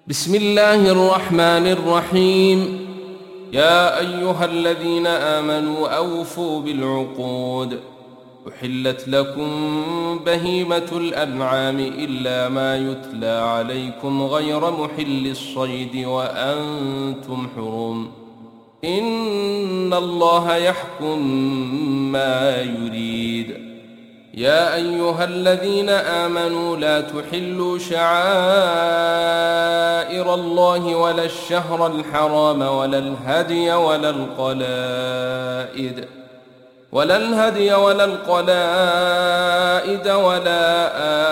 بسم الله الرحمن الرحيم. يا أيها الذين آمنوا أوفوا بالعقود. أحلت لكم بهيمة الأنعام إلا ما يتلى عليكم غير محل الصيد وأنتم حرم. إن الله يحكم ما يريد. يا أيها الذين آمنوا لا تحلوا شعائر الله ولا الشهر الحرام ولا الهدي ولا القلائد ولا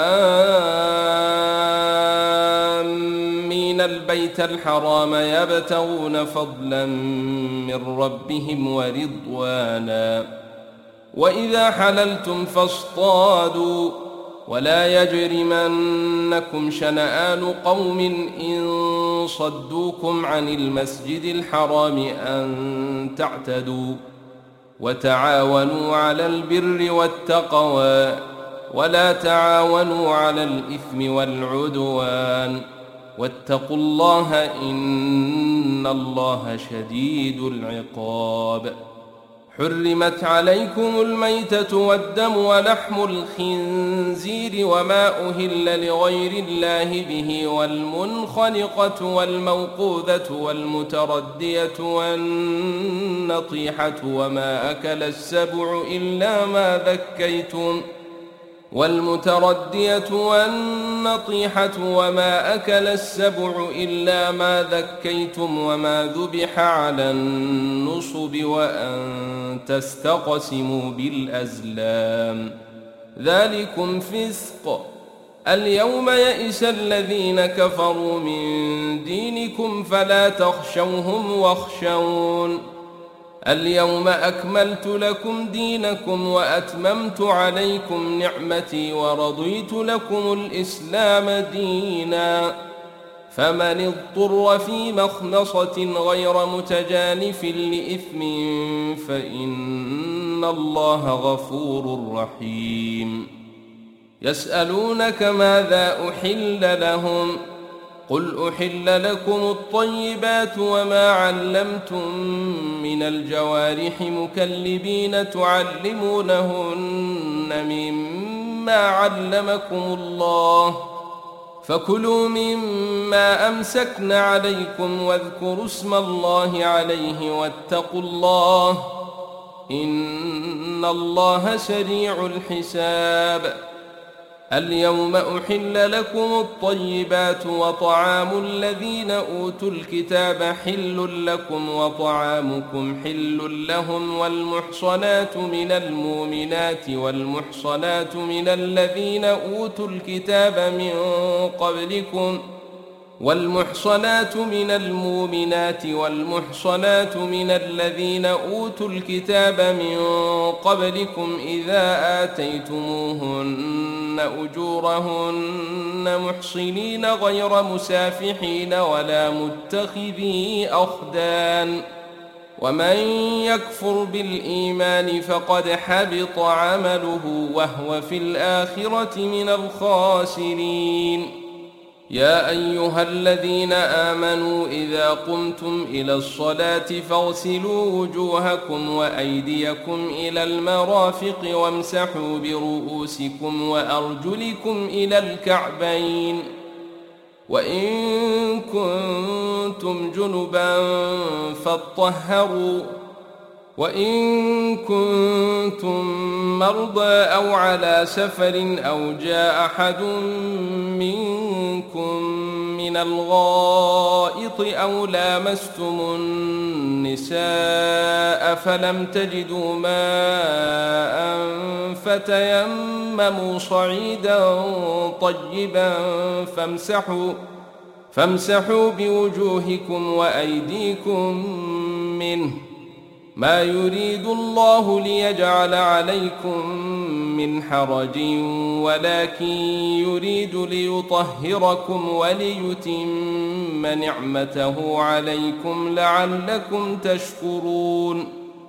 آمين البيت الحرام يبتغون فضلا من ربهم ورضوانا. وإذا حللتم فاصطادوا ولا يجرمنكم شنآن قوم إن صدوكم عن المسجد الحرام أن تعتدوا. وتعاونوا على البر والتقوى ولا تعاونوا على الإثم والعدوان واتقوا الله إن الله شديد العقاب. حرمت عليكم الميتة والدم ولحم الخنزير وما أهل لغير الله به والمنخنقة والموقوذة والمتردية والنطيحة وما أكل السبع إلا ما ذكيتم وما ذبح على النصب وأن تستقسموا بالأزلام ذلكم فسق. اليوم يئس الذين كفروا من دينكم فلا تخشوهم واخشون. اليوم أكملت لكم دينكم وأتممت عليكم نعمتي ورضيت لكم الإسلام دينا. فمن اضطر في مخمصة غير متجانف لإثم فإن الله غفور رحيم. يسألونك ماذا أحل لهم قل أحل لكم الطيبات وما علمتم من الجوارح مكلبين تعلمونهن مما علمكم الله فكلوا مما أمسكن عليكم واذكروا اسم الله عليه واتقوا الله إن الله سريع الحساب. اليوم أحل لكم الطيبات وطعام الذين أوتوا الكتاب حل لكم وطعامكم حل لهم والمحصنات من المؤمنات والمحصنات من الذين أوتوا الكتاب من قبلكم إذا آتيتموهن أجورهن محصنين غير مسافحين ولا متخذي أخدان. ومن يكفر بالإيمان فقد حبط عمله وهو في الآخرة من الخاسرين. يا أيها الذين آمنوا إذا قمتم إلى الصلاة فاغسلوا وجوهكم وأيديكم إلى المرافق وامسحوا برؤوسكم وأرجلكم إلى الكعبين وإن كنتم جنبا فاطهروا وإن كنتم مرضى أو على سفر أو جاء أحد منكم من الغائط أو لامستم النساء فلم تجدوا ماء فتيمموا صعيدا طيبا فامسحوا بوجوهكم وأيديكم منه ما يريد الله ليجعل عليكم من حرج ولكن يريد ليطهركم وليتم نعمته عليكم لعلكم تشكرون.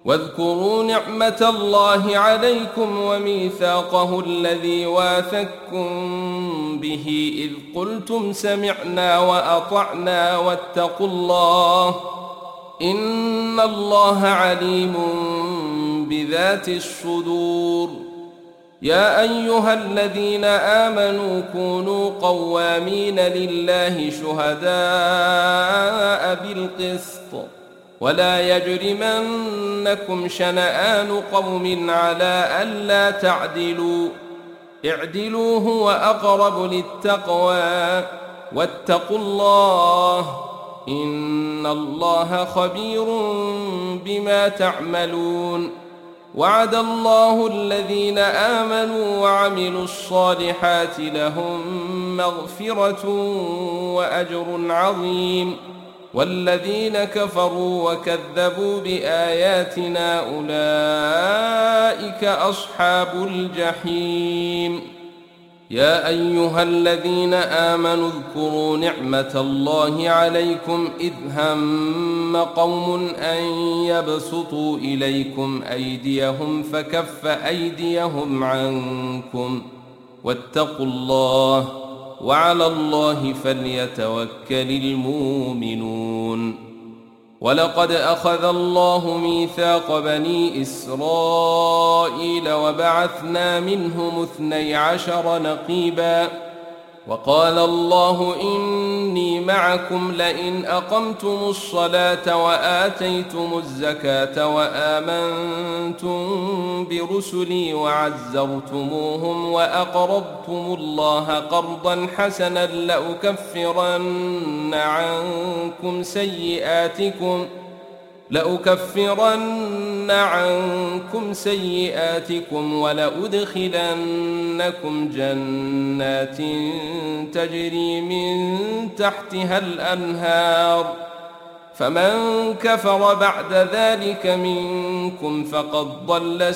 واذكروا نعمة الله عليكم وميثاقه الذي واثقكم به إذ قلتم سمعنا وأطعنا واتقوا الله إن الله عليم بذات الصدور. يا أيها الذين آمنوا كونوا قوامين لله شهداء بالقسط ولا يجرمنكم شنآن قوم على ألا تعدلوا اعدلوا هو أقرب للتقوى واتقوا الله إن الله خبير بما تعملون. وعد الله الذين آمنوا وعملوا الصالحات لهم مغفرة وأجر عظيم والذين كفروا وكذبوا بآياتنا أولئك أصحاب الجحيم. يا أيها الذين آمنوا اذكروا نعمة الله عليكم إذ هم قوم أن يبسطوا إليكم أيديهم فكف أيديهم عنكم واتقوا الله وعلى الله فليتوكل المؤمنون. ولقد أخذ الله ميثاق بني إسرائيل وبعثنا منهم 12 نقيبا وقال الله إني معكم لئن أقمتم الصلاة وآتيتم الزكاة وآمنتم برسلي وعزرتموهم وأقرضتم الله قرضا حسنا لأكفرن عنكم سيئاتكم ولأدخلنكم جنات تجري من تحتها الأنهار فمن كفر بعد ذلك منكم فقد ضل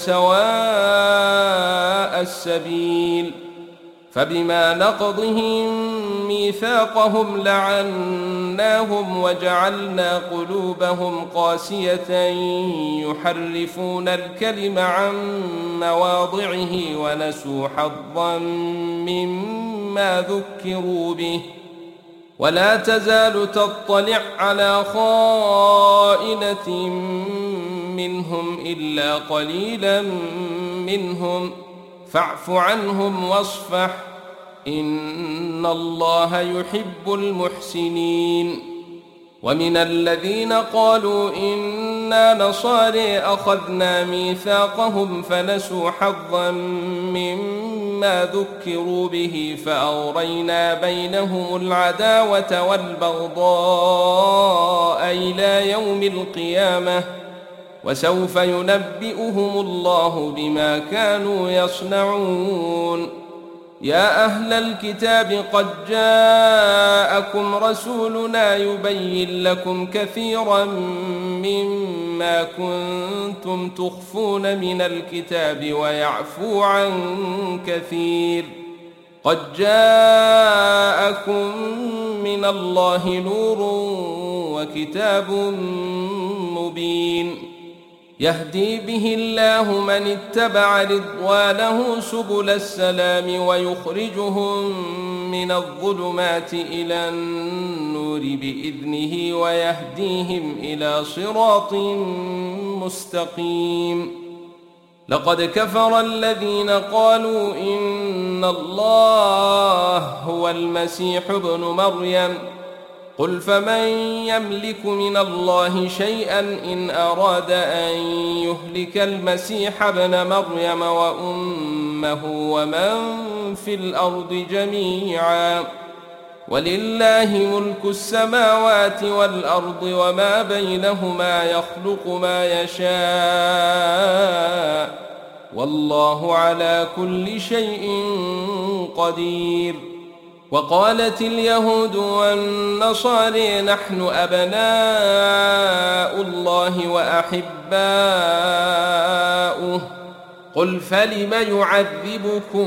سواء السبيل. فبما نقضهم ميثاقهم لعناهم وجعلنا قلوبهم قاسية يحرفون الكلم عن مواضعه ونسوا حظا مما ذكروا به ولا تزال تطلع على خائنة منهم إلا قليلا منهم فاعف عنهم واصفح إن الله يحب المحسنين. ومن الذين قالوا إنا نصارى أخذنا ميثاقهم فنسوا حظا مما ذكروا به فأغرينا بينهم العداوة والبغضاء إلى يوم القيامة وسوف ينبئهم الله بما كانوا يصنعون. يا أهل الكتاب قد جاءكم رسولنا يبين لكم كثيرا مما كنتم تخفون من الكتاب ويعفو عن كثير. قد جاءكم من الله نور وكتاب مبين يهدي به الله من اتبع رضوانه سبل السلام ويخرجهم من الظلمات إلى النور بإذنه ويهديهم إلى صراط مستقيم. لقد كفر الذين قالوا إن الله هو المسيح ابن مريم قل فمن يملك من الله شيئا إن أراد أن يهلك المسيح ابن مريم وأمه ومن في الأرض جميعا ولله ملك السماوات والأرض وما بينهما يخلق ما يشاء والله على كل شيء قدير. وقالت اليهود والنصارى نحن أبناء الله وأحباؤه قل فلم يعذبكم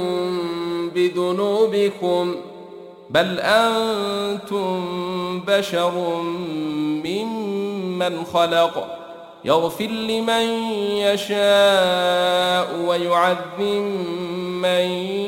بذنوبكم بل أنتم بشر ممن خلق يغفر لمن يشاء ويعذب من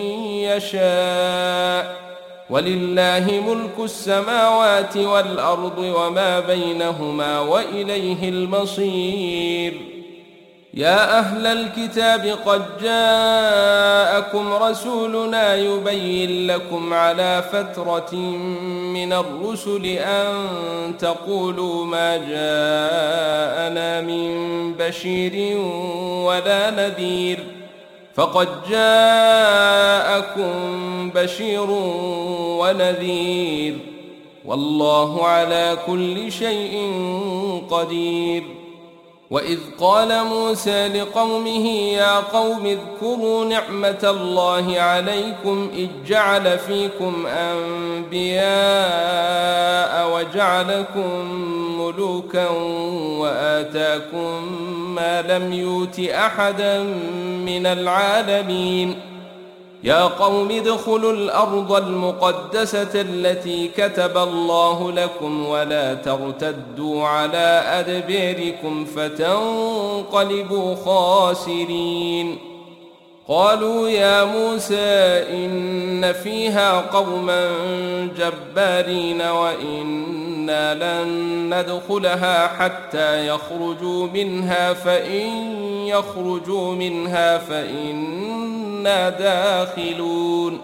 يشاء، ولله ملك السماوات والأرض وما بينهما وإليه المصير. يا أهل الكتاب قد جاءكم رسولنا يبين لكم على فترة من الرسل أن تقولوا ما جاءنا من بشير ولا نذير، فقد جاءكم بشير ونذير، والله على كل شيء قدير. وإذ قال موسى لقومه يا قوم اذكروا نعمة الله عليكم إذ جعل فيكم أنبياء وجعلكم ملوكا وآتاكم ما لم يؤت أحدا من العالمين. يا قوم ادخلوا الأرض المقدسة التي كتب الله لكم ولا ترتدوا على أدباركم فتنقلبوا خاسرين. قالوا يا موسى إن فيها قوما جبارين وإنا لن ندخلها حتى يخرجوا منها، فإن يخرجوا منها فإنا داخلون.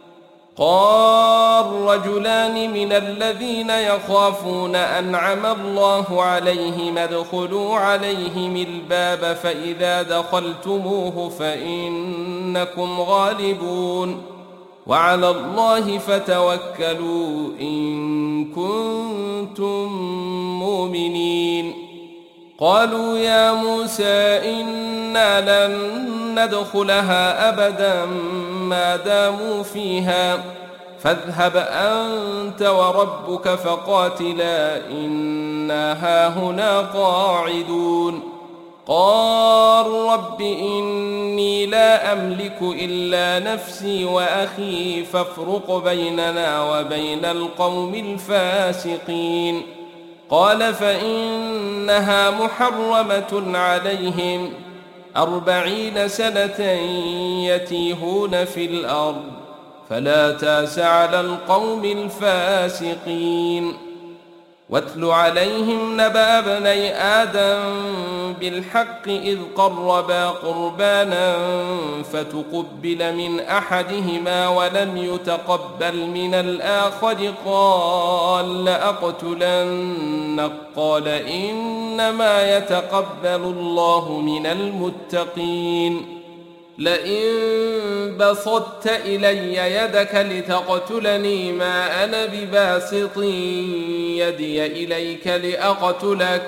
قال رجلان من الذين يخافون أنعم الله عليهم ادخلوا عليهم الباب فإذا دخلتموه فإنكم غالبون، وعلى الله فتوكلوا إن كنتم مؤمنين. قالوا يا موسى إنا لن ندخلها أبدا ما داموا فيها، فاذهب أنت وربك فقاتلا إنا هاهنا قاعدون. قال رب إني لا أملك إلا نفسي وأخي فافرق بيننا وبين القوم الفاسقين. قال فإنها محرمة عليهم 40 سنة يتيهون في الأرض، فلا تأس على القوم الفاسقين. واتل عليهم نبأ ابني آدم بالحق إذ قربا قربانا فتقبل من أحدهما ولم يتقبل من الآخر قال لأقتلنك، قال إنما يتقبل الله من المتقين. لئن بسطت إلي يدك لتقتلني ما أنا بباسط يدي إليك لأقتلك،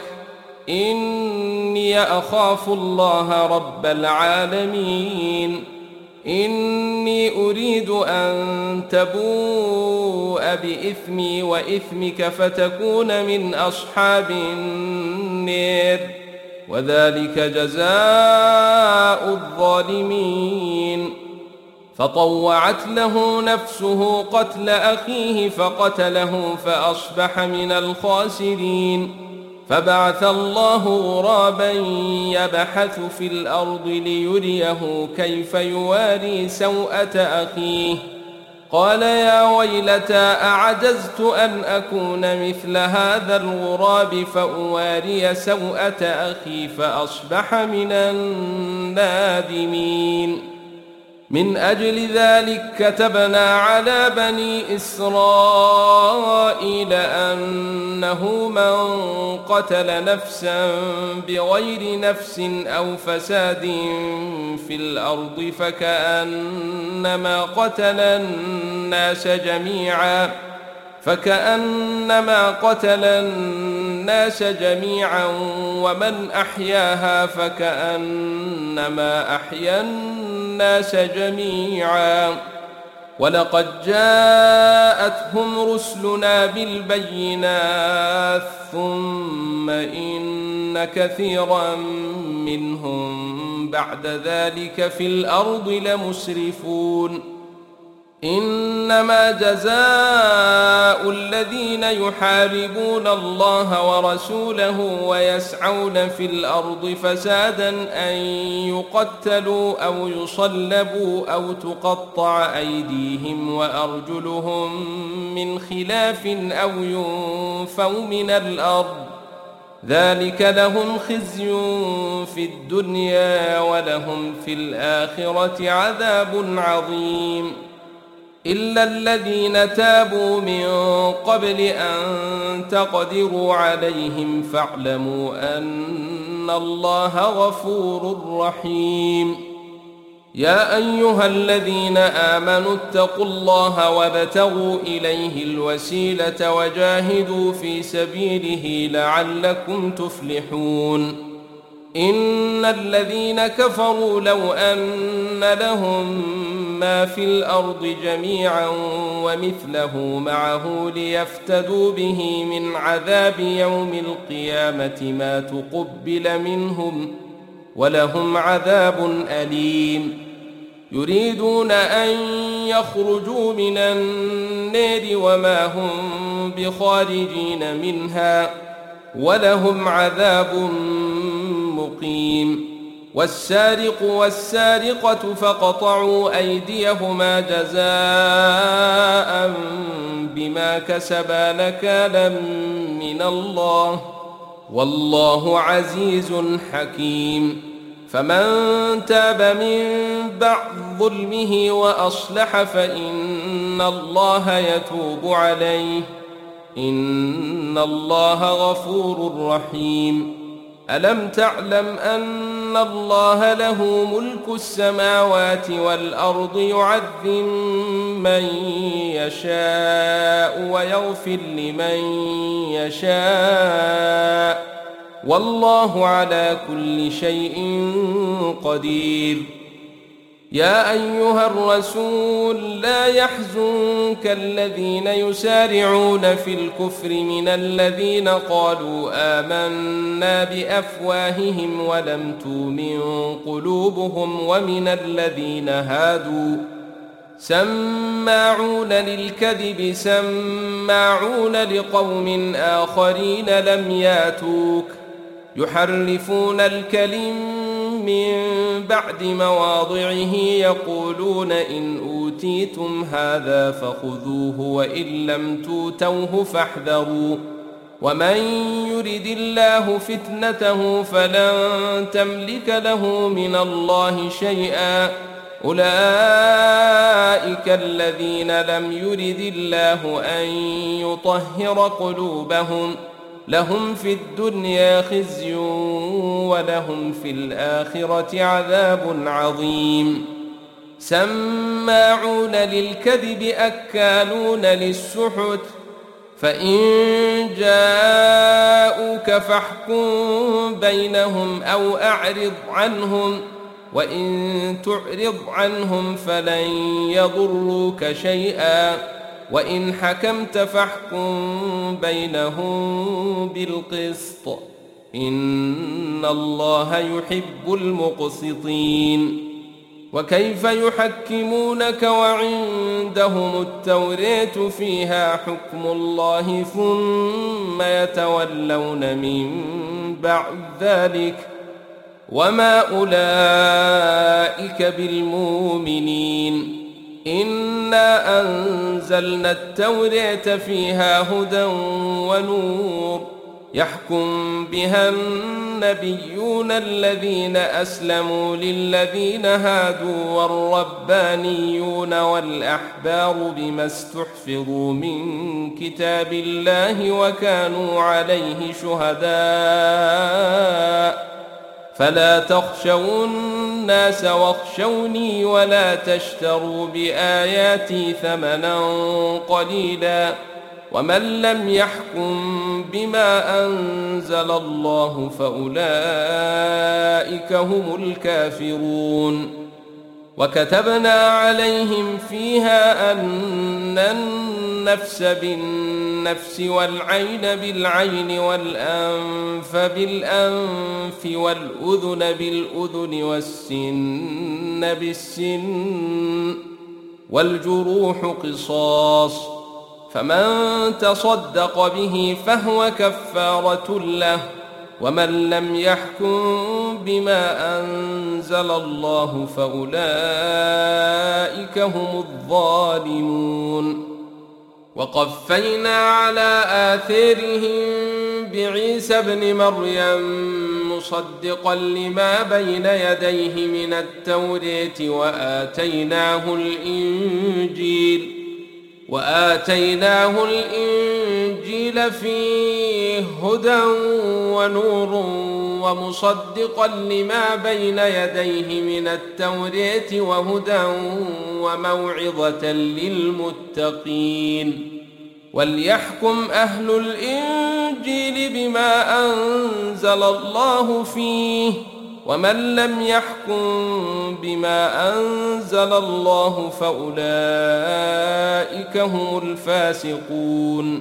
إني أخاف الله رب العالمين. إني أريد أن تبوء بإثمي وإثمك فتكون من أصحاب النار، وذلك جزاء الظالمين. فطوعت له نفسه قتل أخيه فقتله فأصبح من الخاسرين. فبعث الله غرابا يبحث في الأرض ليريه كيف يواري سوءة أخيه، قال يا ويلتى أعجزت أن أكون مثل هذا الغراب فأواري سوءة أخي فأصبح من النادمين. من أجل ذلك كتبنا على بني إسرائيل أنه من قتل نفسا بغير نفس أو فساد في الأرض فكأنما قتل الناس جميعا ومن أحياها فكأنما أحيا الناس جميعا. ولقد جاءتهم رسلنا بالبينات ثم إن كثيرا منهم بعد ذلك في الأرض لمسرفون. إنما جزاء الذين يحاربون الله ورسوله ويسعون في الأرض فسادا أن يقتلوا أو يصلبوا أو تقطع أيديهم وأرجلهم من خلاف أو ينفوا من الأرض، ذلك لهم خزي في الدنيا ولهم في الآخرة عذاب عظيم. إلا الذين تابوا من قبل أن تقدروا عليهم فاعلموا أن الله غفور رحيم. يا أيها الذين آمنوا اتقوا الله وابتغوا إليه الوسيلة وجاهدوا في سبيله لعلكم تفلحون. إن الذين كفروا لو أن لهم ما في الأرض جميعا ومثله معه ليفتدوا به من عذاب يوم القيامة ما تقبل منهم ولهم عذاب أليم. يريدون أن يخرجوا من النار وما هم بخارجين منها ولهم عذاب مقيم. والسارق والسارقة فاقطعوا أيديهما جزاء بما كسبا نكالا من الله والله عزيز حكيم. فمن تاب من بعد ظلمه وأصلح فإن الله يتوب عليه إن الله غفور رحيم. ألم تعلم أن الله له ملك السماوات والأرض يعذب من يشاء ويغفر لمن يشاء والله على كل شيء قدير. يا أيها الرسول لا يحزنك الذين يسارعون في الكفر من الذين قالوا آمنا بأفواههم ولم تؤمن قلوبهم ومن الذين هادوا سماعون للكذب سماعون لقوم آخرين لم ياتوك يحرفون الكلم من بعد مواضعه يقولون إن أوتيتم هذا فخذوه وإن لم توتوه فاحذروا ومن يرد الله فتنته فلن تملك له من الله شيئا أولئك الذين لم يرد الله أن يطهر قلوبهم لهم في الدنيا خزي ولهم في الآخرة عذاب عظيم. سماعون للكذب أكالون للسحت فإن جاءوك فاحكم بينهم أو أعرض عنهم وإن تعرض عنهم فلن يضروك شيئا وإن حكمت فاحكم بينهم بالقسط إن الله يحب المقسطين. وكيف يحكمونك وعندهم التوراة فيها حكم الله ثم يتولون من بعد ذلك وما أولئك بالمؤمنين. إنا أنزلنا التوراة فيها هدى ونور يحكم بها النبيون الذين أسلموا للذين هادوا والربانيون والأحبار بما استحفظوا من كتاب الله وكانوا عليه شهداء فلا تخشوا الناس واخشوني ولا تشتروا بآياتي ثمنا قليلا ومن لم يحكم بما أنزل الله فأولئك هم الكافرون. وكتبنا عليهم فيها أن النفس بالنفس والعين بالعين والأنف بالأنف والأذن بالأذن والسن بالسن والجروح قصاص، فمن تصدق به فهو كفارة له، ومن لم يحكم بما أنزل الله فأولئك هم الظالمون. وقفينا على آثارهم بعيسى ابن مريم مصدقا لما بين يديه من التوراة وآتيناه الإنجيل فيه هدى ونور ومصدقا لما بين يديه من التوراة وهدى وموعظة للمتقين. وليحكم أهل الإنجيل بما أنزل الله فيه، ومن لم يحكم بما أنزل الله فأولئك هم الفاسقون.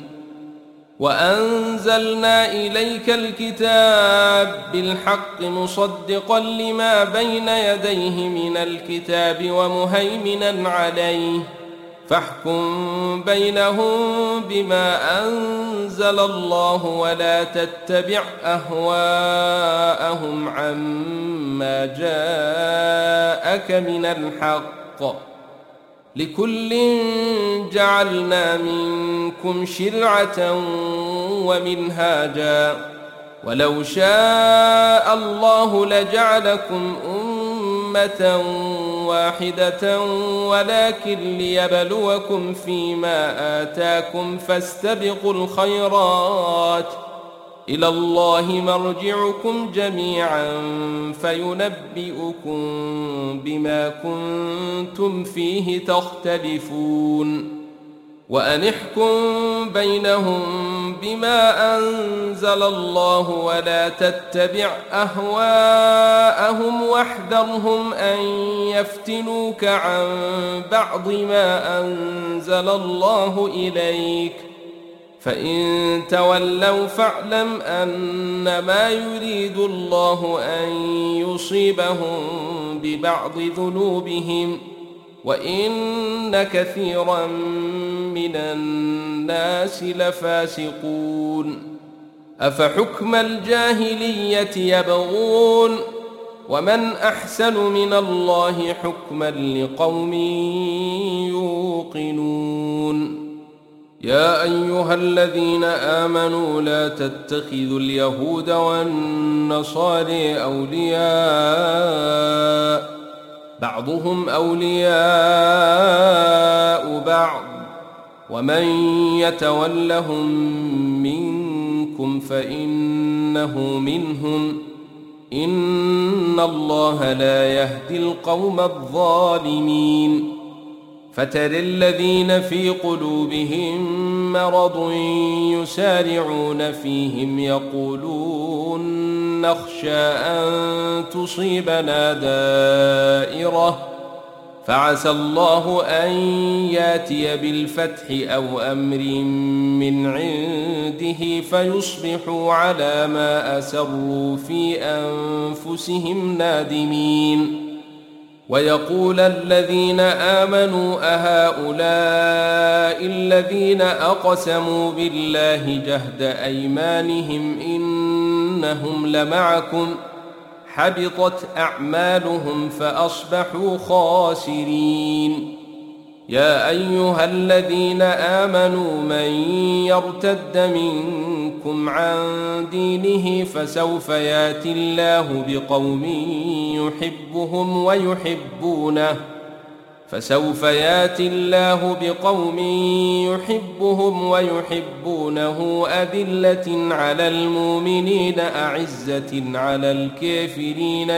وأنزلنا إليك الكتاب بالحق مصدقا لما بين يديه من الكتاب ومهيمنا عليه، فاحكم بينهم بما أنزل الله ولا تتبع أهواءهم عما جاءك من الحق، لكل جعلنا منكم شرعة ومنهاجا، ولو شاء الله لجعلكم أمة واحدة ولكن ليبلوكم فيما آتاكم فاستبقوا الخيرات، إلى الله مرجعكم جميعا فينبئكم بما كنتم فيه تختلفون. وأن احكم بينهم بما أنزل الله ولا تتبع أهواءهم واحذرهم أن يفتنوك عن بعض ما أنزل الله إليك، فإن تولوا فاعلم أنما يريد الله أن يصيبهم ببعض ذنوبهم، وإن كثيرا من الناس لفاسقون. أفحكم الجاهلية يبغون، ومن أحسن من الله حكما لقوم يوقنون. يا أيها الذين آمنوا لا تتخذوا اليهود والنصارى أولياء، بعضهم أولياء بعض، ومن يتولهم منكم فإنه منهم، إن الله لا يهدي القوم الظالمين. فترى الذين في قلوبهم مرض يسارعون فيهم يقولون نخشى أن تصيبنا دائرة، فعسى الله أن ياتي بالفتح أو أمر من عنده فيصبحوا على ما أسروا في أنفسهم نادمين. ويقول الذين آمنوا أهؤلاء الذين أقسموا بالله جهد أيمانهم إنهم لمعكم، حبطت أعمالهم فأصبحوا خاسرين. يا أيها الذين آمنوا من يرتد منكم عن دينه فسوف ياتي الله بقوم يحبهم ويحبونه أذلة على المؤمنين أعزة على الكافرين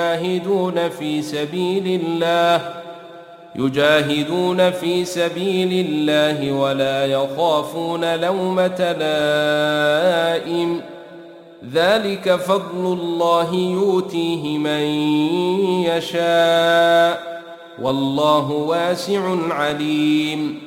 يجاهدون في سبيل الله ولا يخافون لومة لائم، ذلك فضل الله يؤتيه من يشاء والله واسع عليم.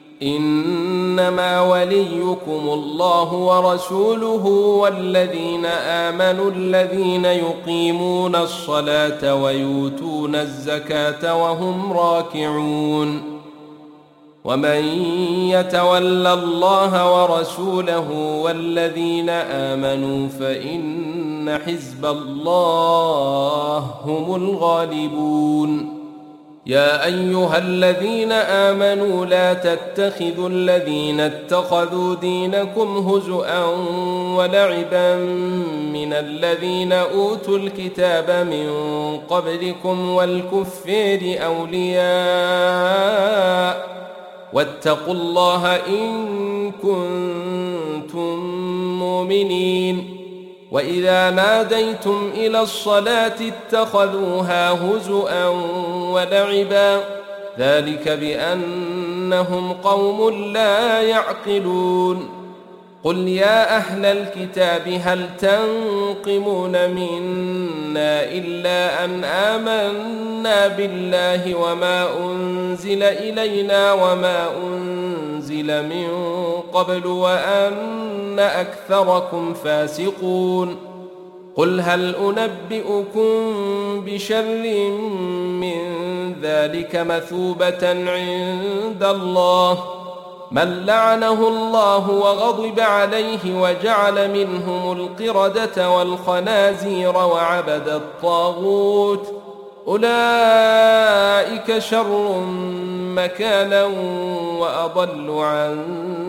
إنما وليكم الله ورسوله والذين آمنوا الذين يقيمون الصلاة ويؤتون الزكاة وهم راكعون. ومن يتول الله ورسوله والذين آمنوا فإن حزب الله هم الغالبون. يا أيها الذين آمنوا لا تتخذوا الذين اتخذوا دينكم هزؤا ولعبا من الذين أوتوا الكتاب من قبلكم والكفار أولياء واتقوا الله إن كنتم مؤمنين. وإذا ناديتم إلى الصلاة اتخذوها هزؤا ولعبا ذلك بأنهم قوم لا يعقلون. قل يا أهل الكتاب هل تنقمون منا إلا أن آمنا بالله وما أنزل إلينا وما أنزل من قبل وأن أكثركم فاسقون. قل هل أنبئكم بشر من ذلك مثوبة عند الله من لعنه الله وغضب عليه وجعل منهم القردة والخنازير وعبد الطاغوت أولئك شر مكانا وأضل عن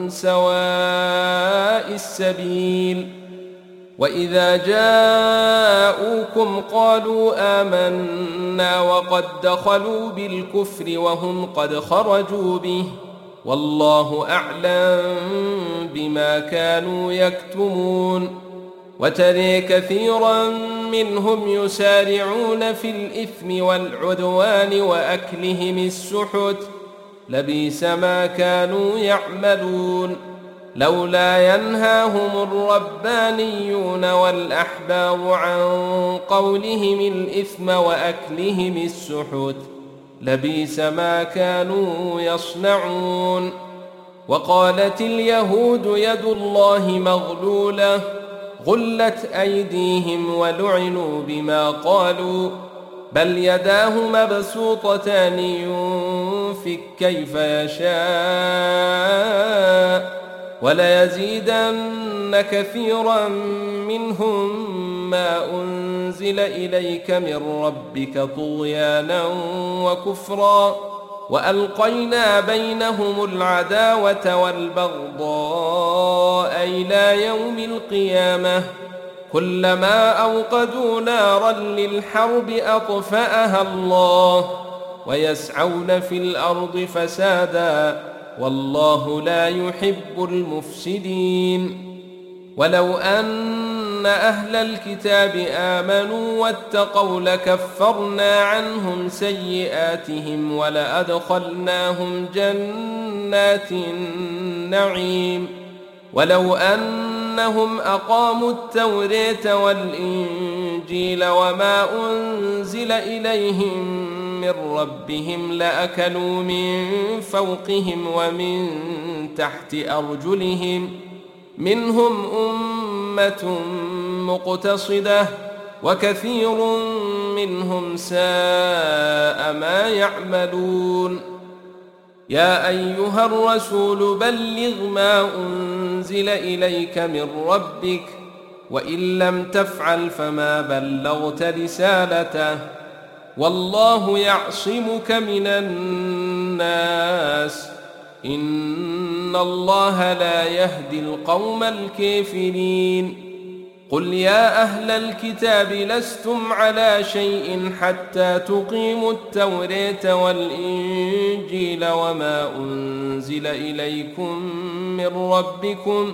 سواء السبيل. وإذا جاءوكم قالوا آمنا وقد دخلوا بالكفر وهم قد خرجوا به والله أعلم بما كانوا يكتمون. وترى كثيرا منهم يسارعون في الإثم والعدوان وأكلهم السحت لبئس ما كانوا يعملون. لولا ينهاهم الربانيون والأحبار عن قولهم الإثم وأكلهم السحت لبئس ما كانوا يصنعون. وقالت اليهود يد الله مغلولة غلت أيديهم ولعنوا بما قالوا بل يداه مبسوطتان ينفق كيف يشاء وليزيدن كثيرا منهم ما أنزل إليك من ربك طغيانا وكفرا وألقينا بينهم العداوة والبغضاء إلى يوم القيامة كلما أوقدوا نارا للحرب أطفأها الله ويسعون في الأرض فسادا والله لا يحب المفسدين. ولو أن أهل الكتاب آمنوا واتقوا لكفرنا عنهم سيئاتهم ولأدخلناهم جنات النعيم. ولو أنهم أقاموا التوراة والإنجيل وما أنزل إليهم من ربهم لأكلوا من فوقهم ومن تحت أرجلهم منهم أمة مقتصدة وكثير منهم ساء ما يعملون. يا أيها الرسول بلغ ما أنزل إليك من ربك وإن لم تفعل فما بلغت رسالته والله يعصمك من الناس إن الله لا يهدي القوم الكافرين. قل يا أهل الكتاب لستم على شيء حتى تقيموا التوراة والإنجيل وما أنزل إليكم من ربكم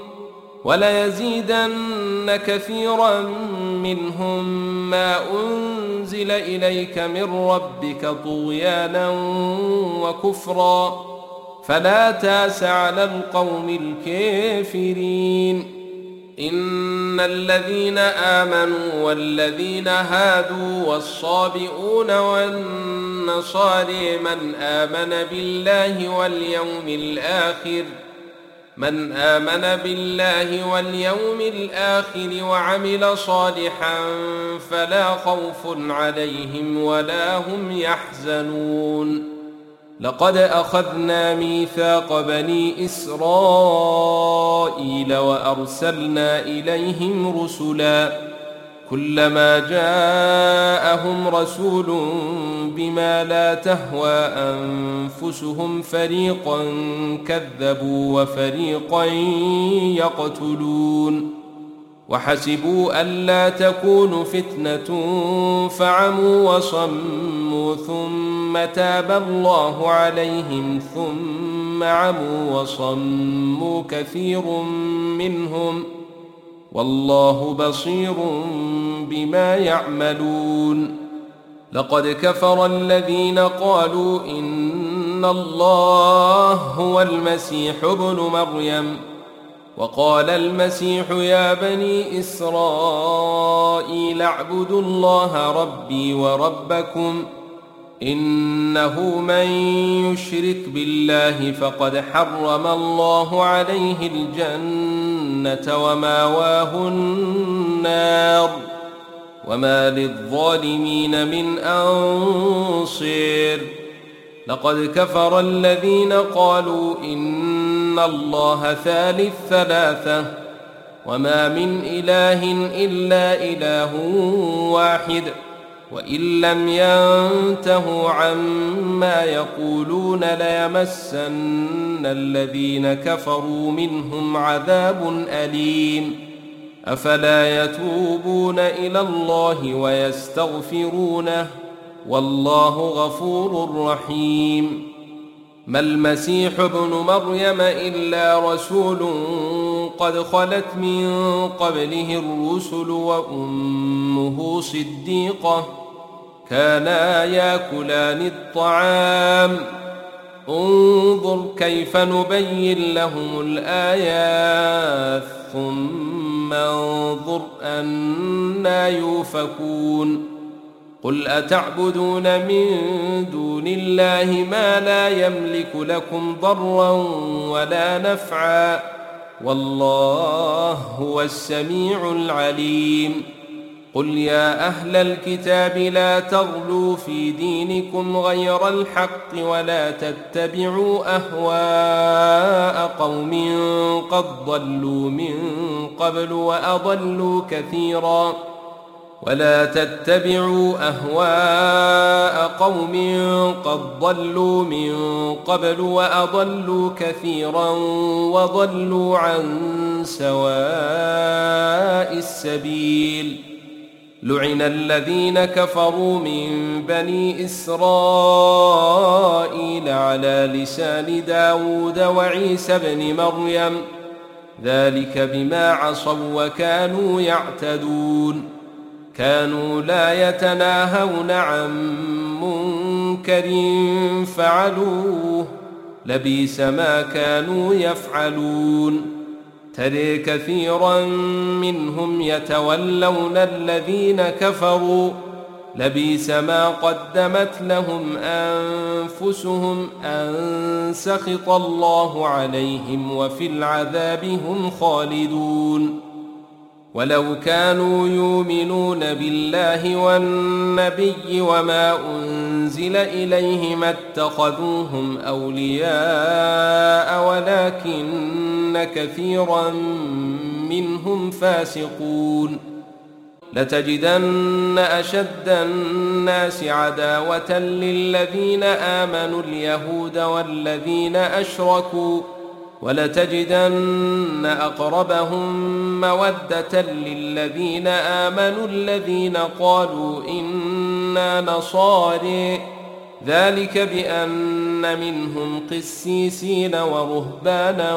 وليزيدن كثيرا منهم ما أنزل إليك من ربك طغيانا وكفرا فلا تاس على القوم الكافرين. إن الذين آمنوا والذين هادوا والصابئون والنصارى من آمن بالله واليوم الآخر وعمل صالحا فلا خوف عليهم ولا هم يحزنون. لقد أخذنا ميثاق بني إسرائيل وأرسلنا إليهم رسلا كلما جاءهم رسول بما لا تهوى أنفسهم فريقا كذبوا وفريقا يقتلون وحسبوا ألا تكون فتنة فعموا وصموا ثم تاب الله عليهم ثم عموا وصموا كثير منهم والله بصير بما يعملون لقد كفر الذين قالوا إن الله هو المسيح ابن مريم وقال المسيح يا بني إسرائيل اعبدوا الله ربي وربكم إنه من يشرك بالله فقد حرم الله عليه الجنة وماواه النار وما للظالمين من أنصير لقد كفر الذين قالوا إن الله ثالث ثلاثة وما من إله إلا إله واحد وإن لم ينتهوا عما يقولون ليمسن الذين كفروا منهم عذاب أليم أفلا يتوبون إلى الله ويستغفرونه والله غفور رحيم ما المسيح ابن مريم إلا رسول قد خلت من قبله الرسل وأمه صديقة كانا ياكلان الطعام انظر كيف نبين لهم الآيات ثم انظر أنى يؤفكون قل أتعبدون من دون الله ما لا يملك لكم ضرا ولا نفعا والله هو السميع العليم قل يا أهل الكتاب لا تغلوا في دينكم غير الحق ولا تتبعوا أهواء قوم قد ضلوا من قبل وأضلوا كثيرا ولا تتبعوا أهواء قوم قد ضلوا من قبل وأضلوا كثيرا وضلوا عن سواء السبيل لعن الذين كفروا من بني إسرائيل على لسان داود وعيسى بن مريم ذلك بما عصوا وكانوا يعتدون كانوا لا يتناهون عن منكر فعلوه لبئس ما كانوا يفعلون ترى كثيرا منهم يتولون الذين كفروا لبئس ما قدمت لهم أنفسهم أن سخط الله عليهم وفي العذاب هم خالدون ولو كانوا يؤمنون بالله والنبي وما أنزل إليه ما اتخذوهم أولياء ولكن كثيرا منهم فاسقون لتجدن أشد الناس عداوة للذين آمنوا اليهود والذين أشركوا ولتجدن أقربهم مودة للذين آمنوا الذين قالوا إنا نصارى ذلك بأن منهم قسيسين ورهبانا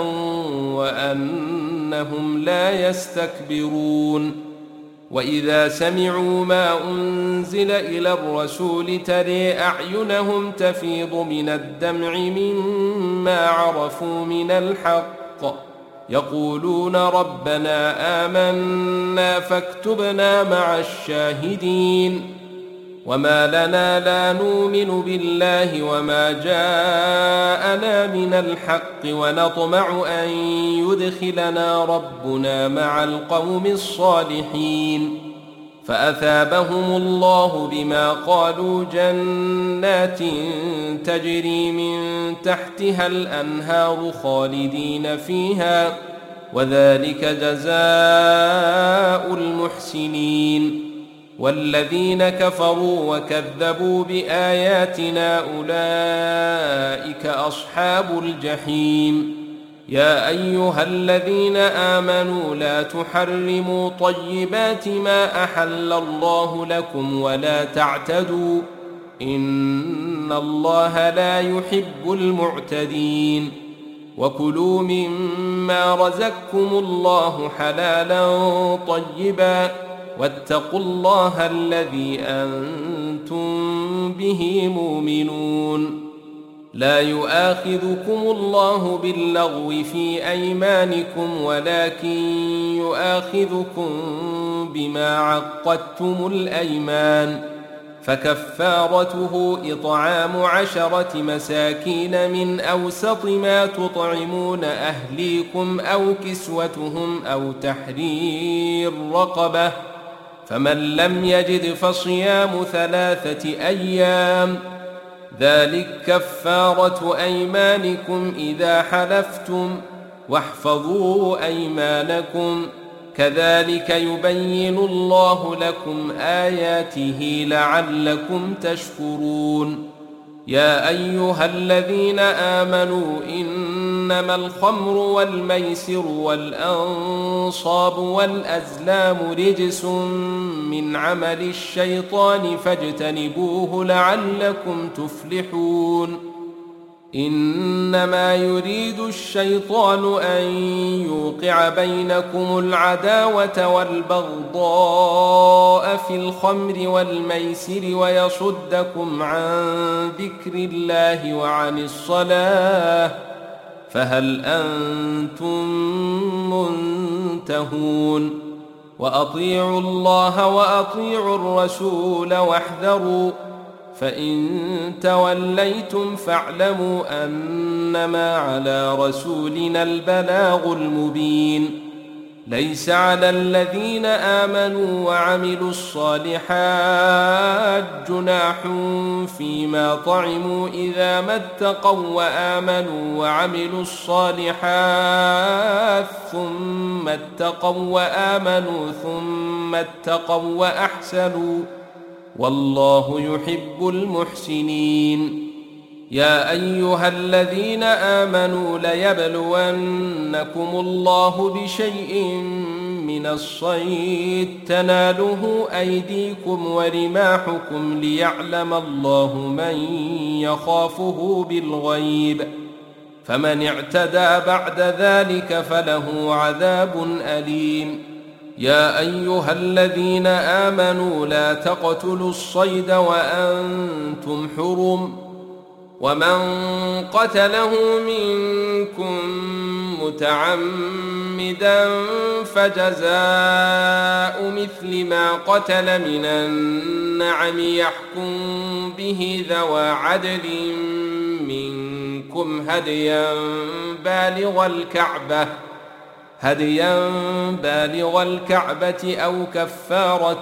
وأنهم لا يستكبرون وإذا سمعوا ما أنزل إلى الرسول ترى أعينهم تفيض من الدمع مما عرفوا من الحق يقولون ربنا آمنا فاكتبنا مع الشاهدين وما لنا لا نؤمن بالله وما جاءنا من الحق ونطمع أن يدخلنا ربنا مع القوم الصالحين فأثابهم الله بما قالوا جنات تجري من تحتها الأنهار خالدين فيها وذلك جزاء المحسنين. والذين كفروا وكذبوا بآياتنا أولئك أصحاب الجحيم. يا أيها الذين آمنوا لا تحرموا طيبات ما أحل الله لكم ولا تعتدوا إن الله لا يحب المعتدين. وكلوا مما رزقكم الله حلالا طيبا واتقوا الله الذي أنتم به مؤمنون. لا يؤاخذكم الله باللغو في أيمانكم ولكن يؤاخذكم بما عقدتم الأيمان، فكفارته إطعام 10 مساكين من أوسط ما تطعمون أهليكم أو كسوتهم أو تحرير رقبة، فمن لم يجد فصيام 3 أيام، ذلك كفارة أيمانكم إذا حلفتم، واحفظوا أيمانكم، كذلك يبين الله لكم آياته لعلكم تشكرون. يا أيها الذين آمنوا إنما الخمر والميسر والأنصاب والأزلام رجس من عمل الشيطان فاجتنبوه لعلكم تفلحون. إنما يريد الشيطان أن يوقع بينكم العداوة والبغضاء في الخمر والميسر ويصدكم عن ذكر الله وعن الصلاة، فهل أنتم منتهون؟ وأطيعوا الله وأطيعوا الرسول واحذروا، فإن توليتم فاعلموا أنما على رسولنا البلاغ المبين. ليس على الذين آمنوا وعملوا الصالحات جناح فيما طعموا إذا ما اتقوا وآمنوا وعملوا الصالحات ثم اتقوا وآمنوا ثم اتقوا وأحسنوا، والله يحب المحسنين. يا أيها الذين آمنوا ليبلونكم الله بشيء من الصيد تناله أيديكم ورماحكم ليعلم الله من يخافه بالغيب، فمن اعتدى بعد ذلك فله عذاب أليم. يا أيها الذين آمنوا لا تقتلوا الصيد وأنتم حرم، ومن قتله منكم متعمدا فجزاء مثل ما قتل من النعم يحكم به ذوى عدل منكم هديا بالغ الكعبة أو كفارة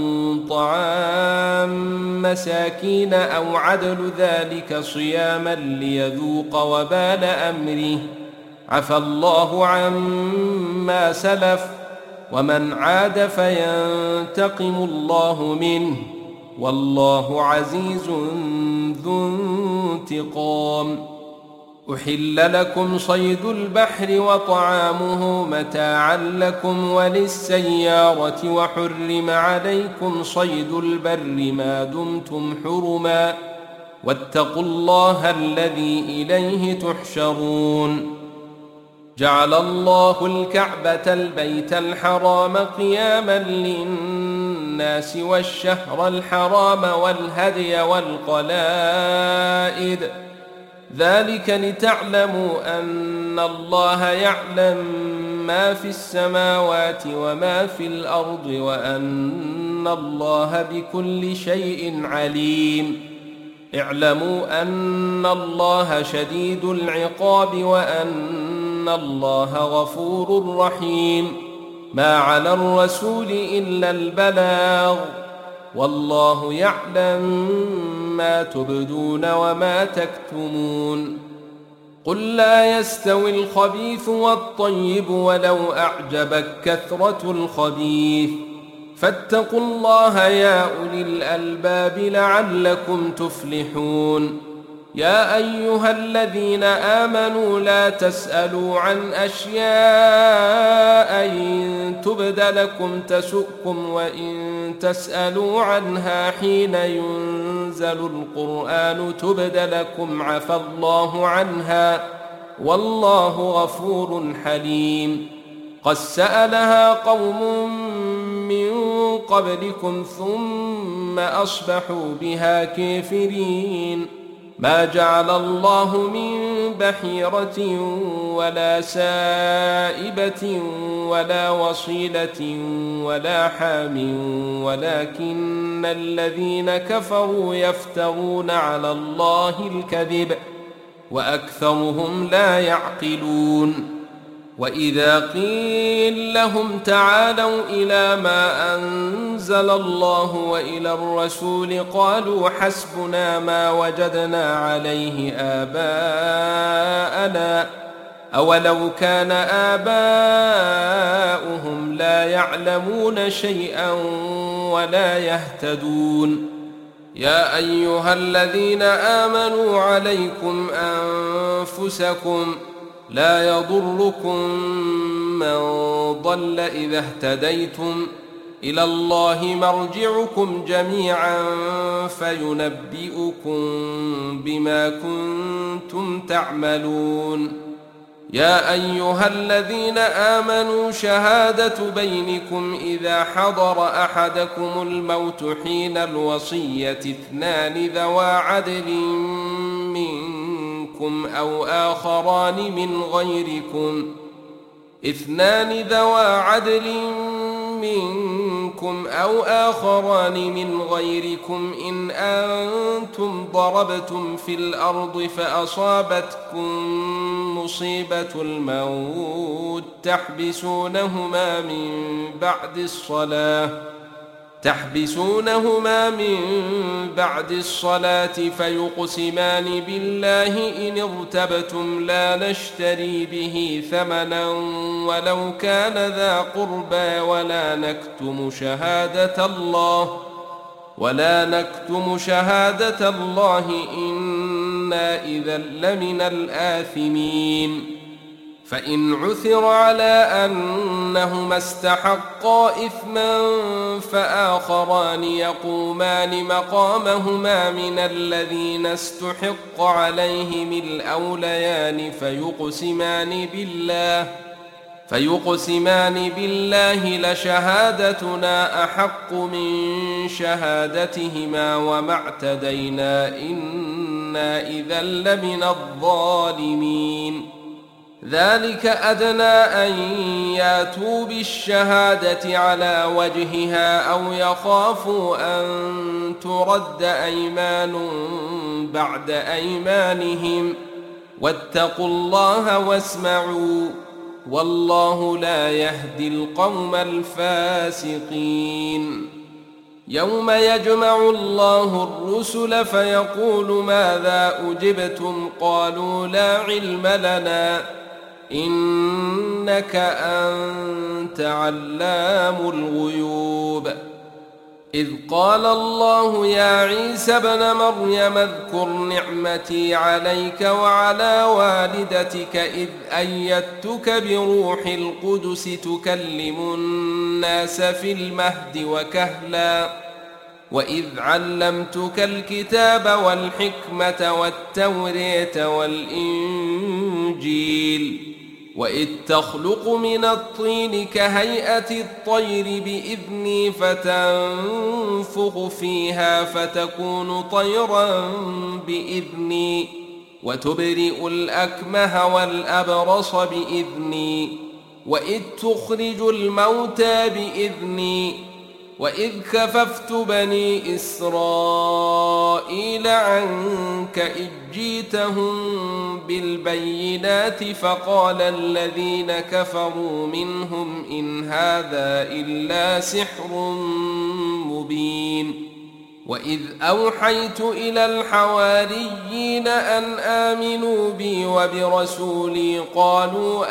طعام مساكين أو عدل ذلك صياما ليذوق وبال أمره، عفى الله عما سلف، ومن عاد فينتقم الله منه، والله عزيز ذو انتقام. أحل لكم صيد البحر وطعامه متاعا لكم وللسيارة، وحرم عليكم صيد البر ما دمتم حرما، واتقوا الله الذي إليه تحشرون. جعل الله الكعبة البيت الحرام قياما للناس والشهر الحرام والهدي والقلائد، ذلك لتعلموا أن الله يعلم ما في السماوات وما في الأرض وأن الله بكل شيء عليم. اعلموا أن الله شديد العقاب وأن الله غفور رحيم. ما على الرسول إلا البلاغ والله يعلم ما تبدون وما تكتمون قل لا يستوي الخبيث والطيب ولو أعجبك كثرة الخبيث فاتقوا الله يا أولي الألباب لعلكم تفلحون يا أيها الذين آمنوا لا تسألوا عن أشياء إن تبد لكم تسؤكم وإن تسألوا عنها حين ينزل القرآن تبد لكم عفى الله عنها والله غفور حليم قد سألها قوم من قبلكم ثم أصبحوا بها كافرين ما جعل الله من بحيرة ولا سائبة ولا وصيلة ولا حام ولكن الذين كفروا يفترون على الله الكذب وأكثرهم لا يعقلون وإذا قيل لهم تعالوا إلى ما أنزل الله وإلى الرسول قالوا حسبنا ما وجدنا عليه آباءنا أولو كان آباؤهم لا يعلمون شيئا ولا يهتدون يا أيها الذين آمنوا عليكم أنفسكم لا يضركم من ضل إذا اهتديتم إلى الله مرجعكم جميعا فينبئكم بما كنتم تعملون يا أيها الذين آمنوا شهادة بينكم إذا حضر أحدكم الموت حين الوصية اثنان ذوى عدل منكم أو آخران من غيركم إن أنتم ضربتم في الأرض فأصابتكم مصيبة الموت تحبسونهما من بعد الصلاة فيقسمان بالله إن ارتبتم لا نشتري به ثمنا ولو كان ذا قربى ولا نكتم شهادة الله إنا إذا لمن الآثمين فإن عثر على أنهما استحقا إثما فآخران يقومان مقامهما من الذين استحق عليهم الأوليان فيقسمان بالله لشهادتنا أحق من شهادتهما وما اعتدينا إنا إذا لمن الظالمين ذلك أدنى أن ياتوا بالشهادة على وجهها أو يخافوا أن ترد أيمان بعد أيمانهم واتقوا الله واسمعوا والله لا يهدي القوم الفاسقين يوم يجمع الله الرسل فيقول ماذا أجبتم قالوا لا علم لنا إنك أنت علام الغيوب إذ قال الله يا عيسى ابن مريم اذكر نعمتي عليك وعلى والدتك إذ أيدتك بروح القدس تكلم الناس في المهد وكهلا وإذ علمتك الكتاب والحكمة والتوراة والإنجيل وإذ تخلق من الطين كهيئة الطير بإذني فتنفخ فيها فتكون طيرا بإذني وتبرئ الأكمه والأبرص بإذني وإذ تخرج الموتى بإذني وإذ كففت بني إسرائيل عنك إذ جيتهم بالبينات فقال الذين كفروا منهم إن هذا إلا سحر مبين وإذ أوحيت إلى الحواريين أن آمنوا بي وبرسولي قالوا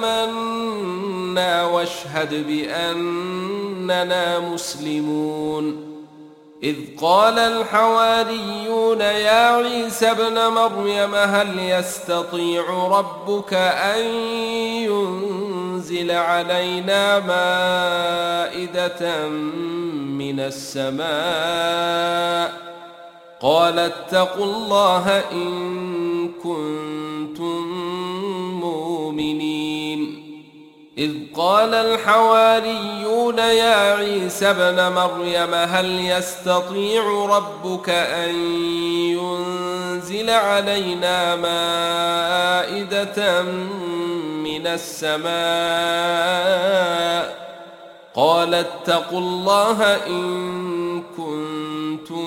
آمنا واشهد بأننا مسلمون إذ قال الحواريون يا عيسى ابن مريم هل يستطيع ربك أن ينزل علينا مائدة من السماء قال اتقوا الله إن كنتم مؤمنين إذ قال الحواريون يا عيسى ابن مريم هل يستطيع ربك أن ينزل علينا مائدة من السماء قال اتقوا الله إن كنتم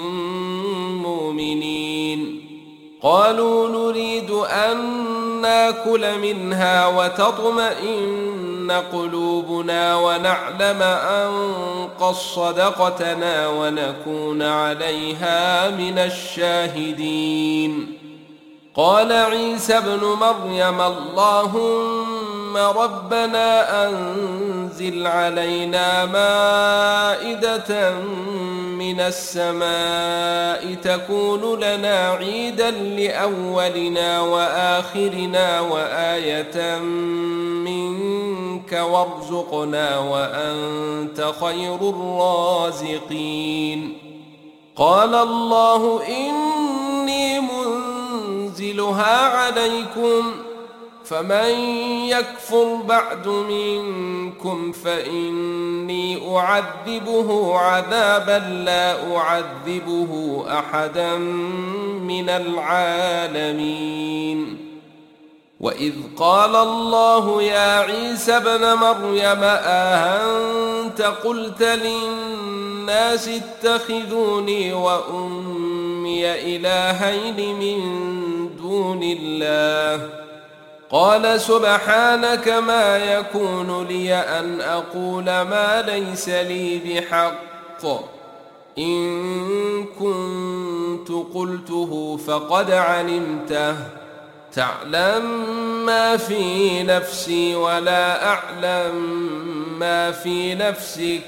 مؤمنين قالوا نريد أن ناكل منها وتطمئن قلوبنا ونعلم أن قد صدقتنا ونكون عليها من الشاهدين قال عيسى ابن مريم اللهم ربنا أنزل علينا مائدة من السماء تكون لنا عيدا لأولنا وآخرنا وآية منك وارزقنا وأنت خير الرازقين قال الله إني منزلها عليكم فمن يكفر بعد منكم فإني أعذبه عذابا لا أعذبه أحدا من العالمين وإذ قال الله يا عيسى ابن مريم أأنت قلت للناس اتخذوني وأمي إلهين من دون الله قال سبحانك ما يكون لي أن أقول ما ليس لي بحق إن كنت قلته فقد علمته تعلم ما في نفسي ولا أعلم ما في نفسك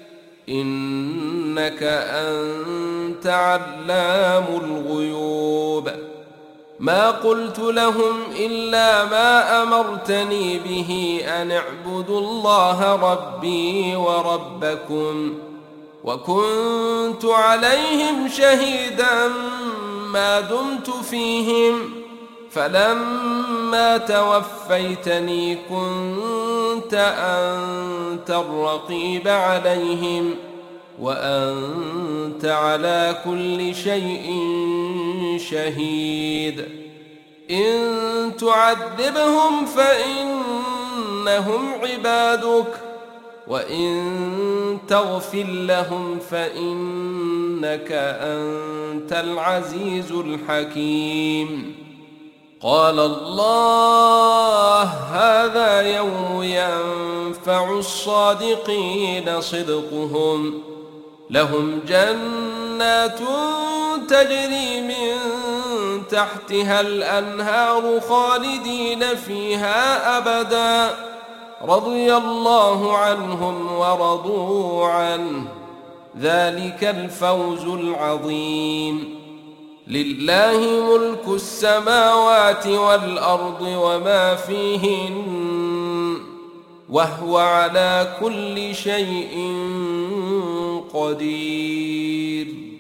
إنك أنت علام الغيوب ما قلت لهم إلا ما أمرتني به أن اعبدوا الله ربي وربكم وكنت عليهم شهيدا ما دمت فيهم فلما توفيتني كنت أنت الرقيب عليهم وأنت على كل شيء شهيد إن تعذبهم فإنهم عبادك وإن تغفر لهم فإنك أنت العزيز الحكيم قال الله هذا يوم ينفع الصادقين صدقهم لهم جنات تجري من تحتها الأنهار خالدين فيها أبدا رضي الله عنهم ورضوا عنه ذلك الفوز العظيم لله ملك السماوات والأرض وما فيهن وهو على كل شيء قدير